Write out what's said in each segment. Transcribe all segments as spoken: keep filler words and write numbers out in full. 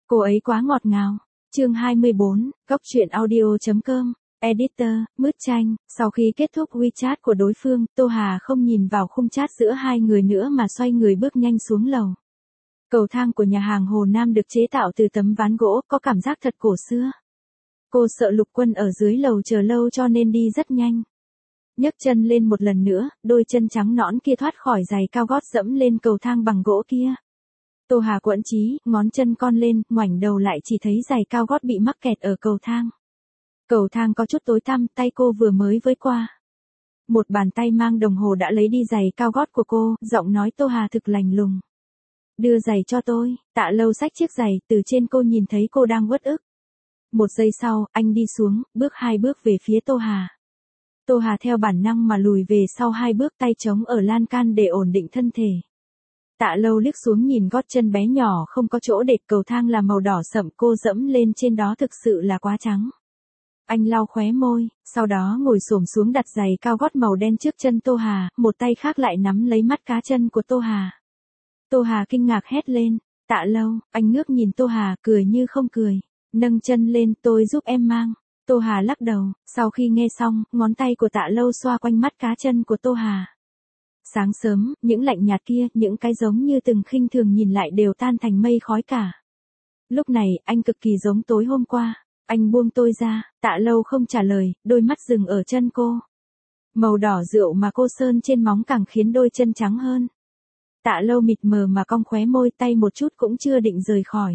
Cô ấy quá ngọt ngào. Chương hai mươi bốn, Góc truyện audio chấm com. Editor, Mứt Chanh. Sau khi kết thúc WeChat của đối phương, Tô Hà không nhìn vào khung chat giữa hai người nữa mà xoay người bước nhanh xuống lầu. Cầu thang của nhà hàng Hồ Nam được chế tạo từ tấm ván gỗ, có cảm giác thật cổ xưa. Cô sợ Lục Quân ở dưới lầu chờ lâu cho nên đi rất nhanh. Nhấc chân lên một lần nữa, đôi chân trắng nõn kia thoát khỏi giày cao gót dẫm lên cầu thang bằng gỗ kia. Tô Hà quẫn trí, ngón chân con lên, ngoảnh đầu lại chỉ thấy giày cao gót bị mắc kẹt ở cầu thang. Cầu thang có chút tối tăm, tay cô vừa mới với qua. Một bàn tay mang đồng hồ đã lấy đi giày cao gót của cô, giọng nói Tô Hà thực lạnh lùng. Đưa giày cho tôi. Tạ Lâu xách chiếc giày, từ trên cô nhìn thấy cô đang uất ức. Một giây sau, anh đi xuống, bước hai bước về phía Tô Hà. Tô Hà theo bản năng mà lùi về sau hai bước, tay chống ở lan can để ổn định thân thể. Tạ Lâu liếc xuống nhìn gót chân bé nhỏ không có chỗ để, cầu thang là màu đỏ sậm, cô dẫm lên trên đó thực sự là quá trắng. Anh lau khóe môi, sau đó ngồi xổm xuống đặt giày cao gót màu đen trước chân Tô Hà, một tay khác lại nắm lấy mắt cá chân của Tô Hà. Tô Hà kinh ngạc hét lên, Tạ Lâu. Anh ngước nhìn Tô Hà, cười như không cười. Nâng chân lên, tôi giúp em mang. Tô Hà lắc đầu, sau khi nghe xong, ngón tay của Tạ Lâu xoa quanh mắt cá chân của Tô Hà. Sáng sớm, những lạnh nhạt kia, những cái giống như từng khinh thường nhìn lại đều tan thành mây khói cả. Lúc này, anh cực kỳ giống tối hôm qua. Anh buông tôi ra. Tạ Lâu không trả lời, đôi mắt dừng ở chân cô. Màu đỏ rượu mà cô sơn trên móng càng khiến đôi chân trắng hơn. Tạ Lâu mịt mờ mà cong khóe môi, tay một chút cũng chưa định rời khỏi.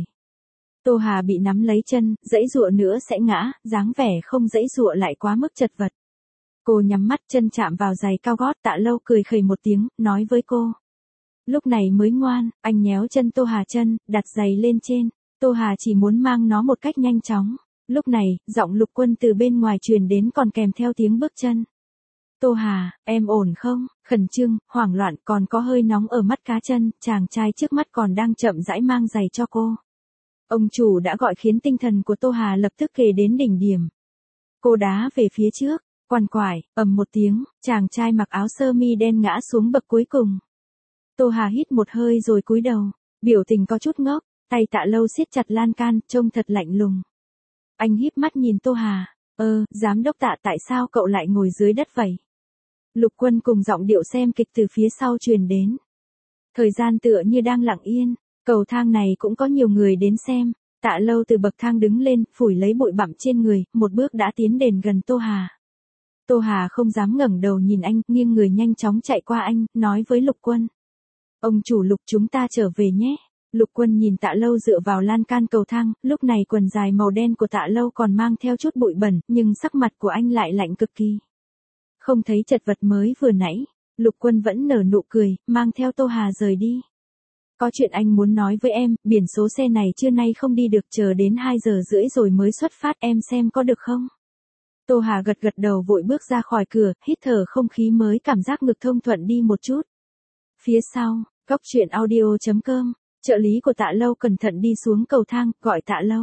Tô Hà bị nắm lấy chân, giãy giụa nữa sẽ ngã, dáng vẻ không giãy giụa lại quá mức chật vật. Cô nhắm mắt, chân chạm vào giày cao gót. Tạ Lâu cười khẩy một tiếng, nói với cô. Lúc này mới ngoan. Anh nhéo chân Tô Hà chân, đặt giày lên trên. Tô Hà chỉ muốn mang nó một cách nhanh chóng. Lúc này, giọng Lục Quân từ bên ngoài truyền đến còn kèm theo tiếng bước chân. Tô Hà, em ổn không? Khẩn trương, hoảng loạn, còn có hơi nóng ở mắt cá chân, chàng trai trước mắt còn đang chậm rãi mang giày cho cô. Ông chủ đã gọi khiến tinh thần của Tô Hà lập tức kề đến đỉnh điểm. Cô đá về phía trước, quằn quại, ầm một tiếng, chàng trai mặc áo sơ mi đen ngã xuống bậc cuối cùng. Tô Hà hít một hơi rồi cúi đầu, biểu tình có chút ngốc, tay Tạ Lâu siết chặt lan can, trông thật lạnh lùng. Anh híp mắt nhìn Tô Hà, ơ, giám đốc Tạ, tại sao cậu lại ngồi dưới đất vậy? Lục Quân cùng giọng điệu xem kịch từ phía sau truyền đến. Thời gian tựa như đang lặng yên, cầu thang này cũng có nhiều người đến xem. Tạ Lâu từ bậc thang đứng lên, phủi lấy bụi bặm trên người, một bước đã tiến đến gần Tô Hà. Tô Hà không dám ngẩng đầu nhìn anh, nghiêng người nhanh chóng chạy qua anh, nói với Lục Quân. Ông chủ Lục, chúng ta trở về nhé. Lục Quân nhìn Tạ Lâu dựa vào lan can cầu thang, lúc này quần dài màu đen của Tạ Lâu còn mang theo chút bụi bẩn, nhưng sắc mặt của anh lại lạnh cực kỳ. Không thấy chật vật mới vừa nãy, Lục Quân vẫn nở nụ cười, mang theo Tô Hà rời đi. Có chuyện anh muốn nói với em, biển số xe này trưa nay không đi được, chờ đến hai giờ rưỡi rồi mới xuất phát, em xem có được không? Tô Hà gật gật đầu vội bước ra khỏi cửa, hít thở không khí mới, cảm giác ngực thông thuận đi một chút. Phía sau, Góc truyện audio chấm com, trợ lý của Tạ Lâu cẩn thận đi xuống cầu thang, gọi Tạ Lâu.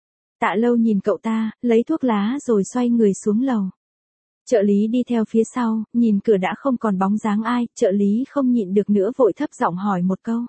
Tạ Lâu nhìn cậu ta, lấy thuốc lá rồi xoay người xuống lầu. Trợ lý đi theo phía sau, nhìn cửa đã không còn bóng dáng ai, trợ lý không nhịn được nữa vội thấp giọng hỏi một câu.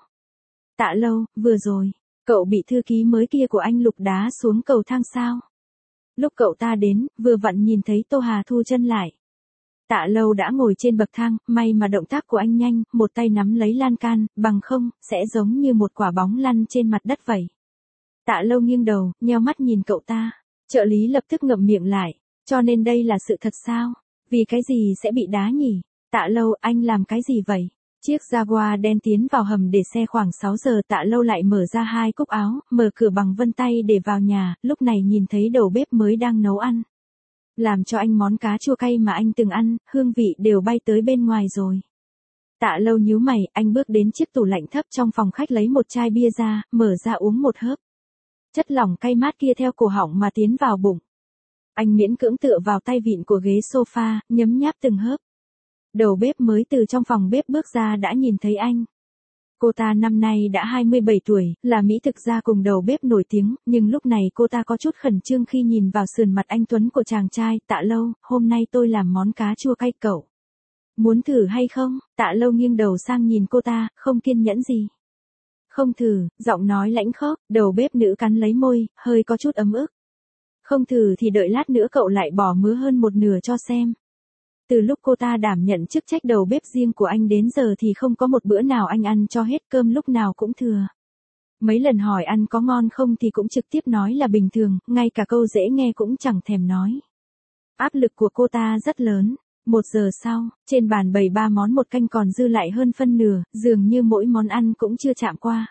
Tạ Lâu, vừa rồi, cậu bị thư ký mới kia của anh Lục đá xuống cầu thang sao? Lúc cậu ta đến, vừa vặn nhìn thấy Tô Hà thu chân lại. Tạ Lâu đã ngồi trên bậc thang, may mà động tác của anh nhanh, một tay nắm lấy lan can, bằng không, sẽ giống như một quả bóng lăn trên mặt đất vậy. Tạ Lâu nghiêng đầu, nheo mắt nhìn cậu ta. Trợ lý lập tức ngậm miệng lại. Cho nên đây là sự thật sao? Vì cái gì sẽ bị đá nhỉ? Tạ Lâu, anh làm cái gì vậy? Chiếc Jaguar đen tiến vào hầm để xe khoảng sáu giờ. Tạ Lâu lại mở ra hai cúc áo, mở cửa bằng vân tay để vào nhà, lúc này nhìn thấy đầu bếp mới đang nấu ăn. Làm cho anh món cá chua cay mà anh từng ăn, hương vị đều bay tới bên ngoài rồi. Tạ Lâu nhíu mày, anh bước đến chiếc tủ lạnh thấp trong phòng khách lấy một chai bia ra, mở ra uống một hớp. Chất lỏng cay mát kia theo cổ họng mà tiến vào bụng. Anh miễn cưỡng tựa vào tay vịn của ghế sofa, nhấm nháp từng hớp. Đầu bếp mới từ trong phòng bếp bước ra đã nhìn thấy anh. Cô ta năm nay đã hai mươi bảy tuổi, là mỹ thực gia cùng đầu bếp nổi tiếng, nhưng lúc này cô ta có chút khẩn trương khi nhìn vào sườn mặt anh tuấn của chàng trai. Tạ Lâu, hôm nay tôi làm món cá chua cay, cậu muốn thử hay không? Tạ Lâu nghiêng đầu sang nhìn cô ta, không kiên nhẫn gì. Không thử, giọng nói lãnh khốc, đầu bếp nữ cắn lấy môi, hơi có chút ấm ức. Không thử thì đợi lát nữa cậu lại bỏ mứa hơn một nửa cho xem. Từ lúc cô ta đảm nhận chức trách đầu bếp riêng của anh đến giờ thì không có một bữa nào anh ăn cho hết, cơm lúc nào cũng thừa. Mấy lần hỏi ăn có ngon không thì cũng trực tiếp nói là bình thường, ngay cả câu dễ nghe cũng chẳng thèm nói. Áp lực của cô ta rất lớn. Một giờ sau, trên bàn bày ba món một canh còn dư lại hơn phân nửa, dường như mỗi món ăn cũng chưa chạm qua.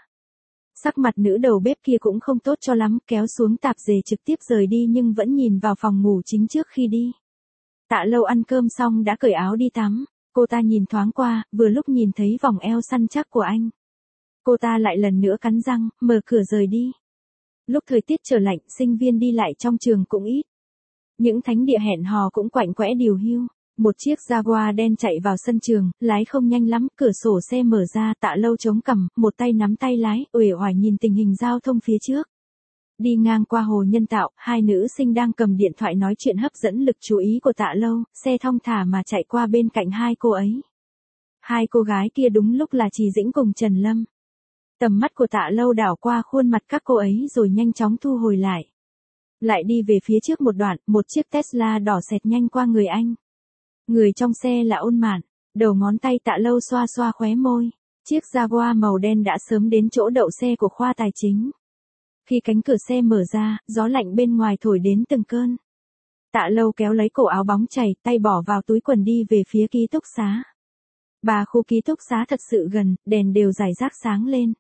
Sắc mặt nữ đầu bếp kia cũng không tốt cho lắm, kéo xuống tạp dề trực tiếp rời đi nhưng vẫn nhìn vào phòng ngủ chính trước khi đi. Tạ Lâu ăn cơm xong đã cởi áo đi tắm, cô ta nhìn thoáng qua, vừa lúc nhìn thấy vòng eo săn chắc của anh. Cô ta lại lần nữa cắn răng, mở cửa rời đi. Lúc thời tiết trở lạnh, sinh viên đi lại trong trường cũng ít. Những thánh địa hẹn hò cũng quạnh quẽ điều hưu. Một chiếc Jaguar đen chạy vào sân trường, lái không nhanh lắm, cửa sổ xe mở ra, Tạ Lâu chống cằm, một tay nắm tay lái, uể oải nhìn tình hình giao thông phía trước. Đi ngang qua hồ Nhân Tạo, hai nữ sinh đang cầm điện thoại nói chuyện hấp dẫn lực chú ý của Tạ Lâu, xe thong thả mà chạy qua bên cạnh hai cô ấy. Hai cô gái kia đúng lúc là Trì Dĩnh cùng Trần Lâm. Tầm mắt của Tạ Lâu đảo qua khuôn mặt các cô ấy rồi nhanh chóng thu hồi lại. Lại đi về phía trước một đoạn, một chiếc Tesla đỏ xẹt nhanh qua người anh. Người trong xe là Ôn Mạn, đầu ngón tay Tạ Lâu xoa xoa khóe môi. Chiếc Jaguar màu đen đã sớm đến chỗ đậu xe của khoa tài chính. Khi cánh cửa xe mở ra, gió lạnh bên ngoài thổi đến từng cơn. Tạ Lâu kéo lấy cổ áo bóng chảy, tay bỏ vào túi quần đi về phía ký túc xá. Ba khu ký túc xá thật sự gần, đèn đều rải rác sáng lên.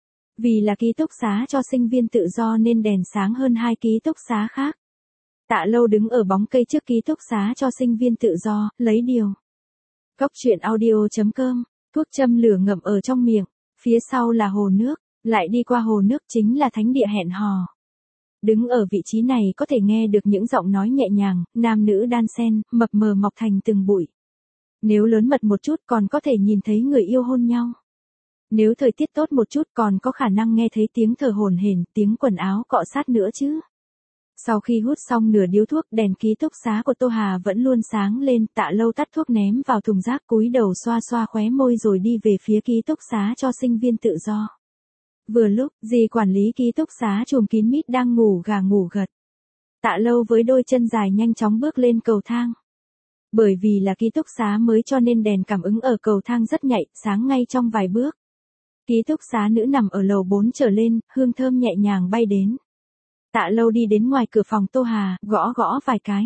Vì là ký túc xá cho sinh viên tự do nên đèn sáng hơn hai ký túc xá khác. Tạ Lâu đứng ở bóng cây trước ký túc xá cho sinh viên tự do, lấy điều. Cốc truyện audio chấm com, thuốc châm lửa ngậm ở trong miệng, phía sau là hồ nước, lại đi qua hồ nước chính là thánh địa hẹn hò. Đứng ở vị trí này có thể nghe được những giọng nói nhẹ nhàng, nam nữ đan xen, mập mờ mọc thành từng bụi. Nếu lớn mật một chút còn có thể nhìn thấy người yêu hôn nhau. Nếu thời tiết tốt một chút còn có khả năng nghe thấy tiếng thở hổn hển, tiếng quần áo cọ sát nữa chứ. Sau khi hút xong nửa điếu thuốc, đèn ký túc xá của Tô Hà vẫn luôn sáng lên, Tạ Lâu tắt thuốc ném vào thùng rác, cúi đầu xoa xoa khóe môi rồi đi về phía ký túc xá cho sinh viên tự do. Vừa lúc, dì quản lý ký túc xá chùm kín mít đang ngủ gà ngủ gật. Tạ Lâu với đôi chân dài nhanh chóng bước lên cầu thang. Bởi vì là ký túc xá mới cho nên đèn cảm ứng ở cầu thang rất nhạy, sáng ngay trong vài bước. Ký túc xá nữ nằm ở lầu bốn trở lên, hương thơm nhẹ nhàng bay đến. Tạ Lâu đi đến ngoài cửa phòng Tô Hà, gõ gõ vài cái.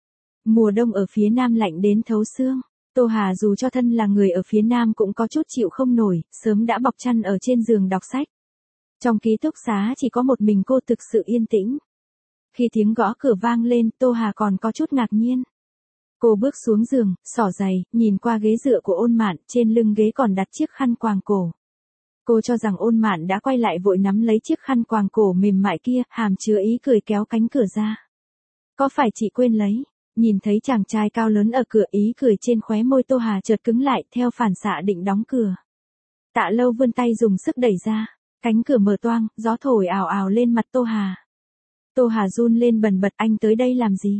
Mùa đông ở phía nam lạnh đến thấu xương. Tô Hà dù cho thân là người ở phía nam cũng có chút chịu không nổi, sớm đã bọc chăn ở trên giường đọc sách. Trong ký túc xá chỉ có một mình cô thực sự yên tĩnh. Khi tiếng gõ cửa vang lên, Tô Hà còn có chút ngạc nhiên. Cô bước xuống giường, xỏ giày, nhìn qua ghế dựa của Ôn Mạn, trên lưng ghế còn đặt chiếc khăn quàng cổ. Cô cho rằng Ôn Mạn đã quay lại vội nắm lấy chiếc khăn quàng cổ mềm mại kia, hàm chứa ý cười kéo cánh cửa ra. Có phải chị quên lấy? Nhìn thấy chàng trai cao lớn ở cửa, ý cười trên khóe môi Tô Hà chợt cứng lại, theo phản xạ định đóng cửa. Tạ Lâu vươn tay dùng sức đẩy ra, cánh cửa mở toang, gió thổi ào ào lên mặt Tô Hà. Tô Hà run lên bần bật, anh tới đây làm gì?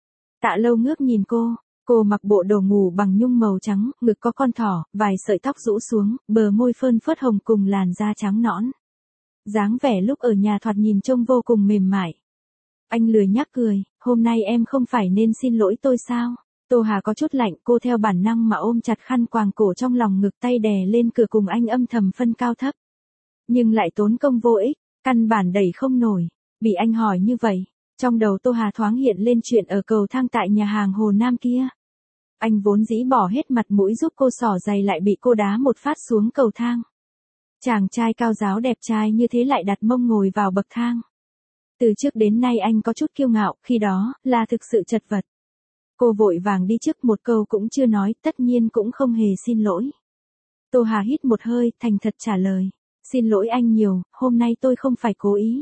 Tạ Lâu ngước nhìn cô, cô mặc bộ đồ ngủ bằng nhung màu trắng, ngực có con thỏ, vài sợi tóc rũ xuống, bờ môi phơn phớt hồng cùng làn da trắng nõn. Dáng vẻ lúc ở nhà thoạt nhìn trông vô cùng mềm mại. Anh lười nhác cười, hôm nay em không phải nên xin lỗi tôi sao? Tô Hà có chút lạnh, cô theo bản năng mà ôm chặt khăn quàng cổ trong lòng ngực, tay đè lên cửa cùng anh âm thầm phân cao thấp. Nhưng lại tốn công vô ích, căn bản đẩy không nổi. Bị anh hỏi như vậy, trong đầu Tô Hà thoáng hiện lên chuyện ở cầu thang tại nhà hàng Hồ Nam kia. Anh vốn dĩ bỏ hết mặt mũi giúp cô xỏ giày lại bị cô đá một phát xuống cầu thang. Chàng trai cao ráo đẹp trai như thế lại đặt mông ngồi vào bậc thang. Từ trước đến nay anh có chút kiêu ngạo, khi đó, là thực sự chật vật. Cô vội vàng đi trước, một câu cũng chưa nói, tất nhiên cũng không hề xin lỗi. Tô Hà hít một hơi, thành thật trả lời. Xin lỗi anh nhiều, hôm nay tôi không phải cố ý.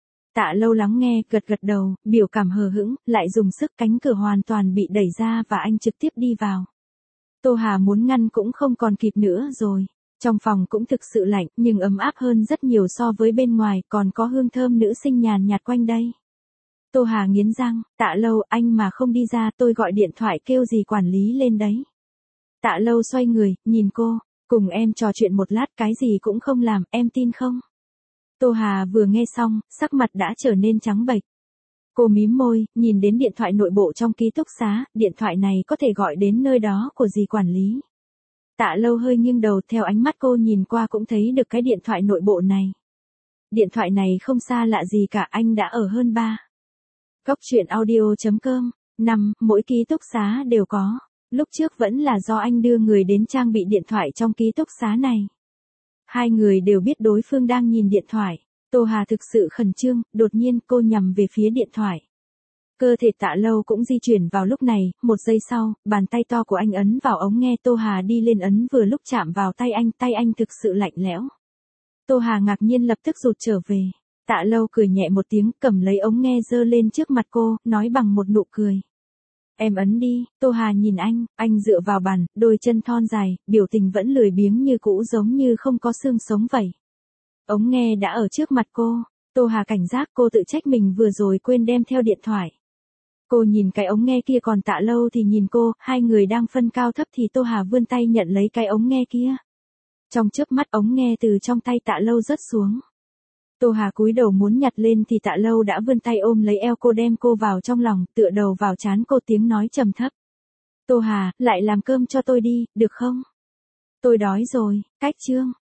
Tạ Lâu lắng nghe, gật gật đầu, biểu cảm hờ hững, lại dùng sức, cánh cửa hoàn toàn bị đẩy ra và anh trực tiếp đi vào. Tô Hà muốn ngăn cũng không còn kịp nữa rồi. Trong phòng cũng thực sự lạnh, nhưng ấm áp hơn rất nhiều so với bên ngoài, còn có hương thơm nữ sinh nhàn nhạt quanh đây. Tô Hà nghiến răng, Tạ Lâu, anh mà không đi ra tôi gọi điện thoại kêu gì quản lý lên đấy. Tạ Lâu xoay người, nhìn cô, Cùng em trò chuyện một lát cái gì cũng không làm, em tin không? Tô Hà vừa nghe xong, sắc mặt đã trở nên trắng bệch. Cô mím môi, nhìn đến điện thoại nội bộ trong ký túc xá, điện thoại này có thể gọi đến nơi đó của dì quản lý. Tạ Lâu hơi nghiêng đầu, theo ánh mắt cô nhìn qua cũng thấy được cái điện thoại nội bộ này. Điện thoại này không xa lạ gì cả, anh đã ở hơn ba. Cốc truyện audio chấm com. Năm, mỗi ký túc xá đều có. Lúc trước vẫn là do anh đưa người đến trang bị điện thoại trong ký túc xá này. Hai người đều biết đối phương đang nhìn điện thoại. Tô Hà thực sự khẩn trương, đột nhiên cô nhằm về phía điện thoại. Cơ thể Tạ Lâu cũng di chuyển vào lúc này, một giây sau, bàn tay to của anh ấn vào ống nghe, Tô Hà đi lên ấn vừa lúc chạm vào tay anh, tay anh thực sự lạnh lẽo. Tô Hà ngạc nhiên lập tức rụt trở về. Tạ Lâu cười nhẹ một tiếng, cầm lấy ống nghe giơ lên trước mặt cô, nói bằng một nụ cười. Em ấn đi. Tô Hà nhìn anh, anh dựa vào bàn, đôi chân thon dài, biểu tình vẫn lười biếng như cũ, giống như không có xương sống vậy. Ống nghe đã ở trước mặt cô. Tô Hà cảnh giác, cô tự trách mình vừa rồi quên đem theo điện thoại. Cô nhìn cái ống nghe kia, còn Tạ Lâu thì nhìn cô, hai người đang phân cao thấp thì Tô Hà vươn tay nhận lấy cái ống nghe kia. Trong chớp mắt ống nghe từ trong tay Tạ Lâu rớt xuống. Tô Hà cúi đầu muốn nhặt lên thì Tạ Lâu đã vươn tay ôm lấy eo cô, đem cô vào trong lòng, tựa đầu vào trán cô, tiếng nói trầm thấp. Tô Hà, lại làm cơm cho tôi đi, được không? Tôi đói rồi. Cách chương.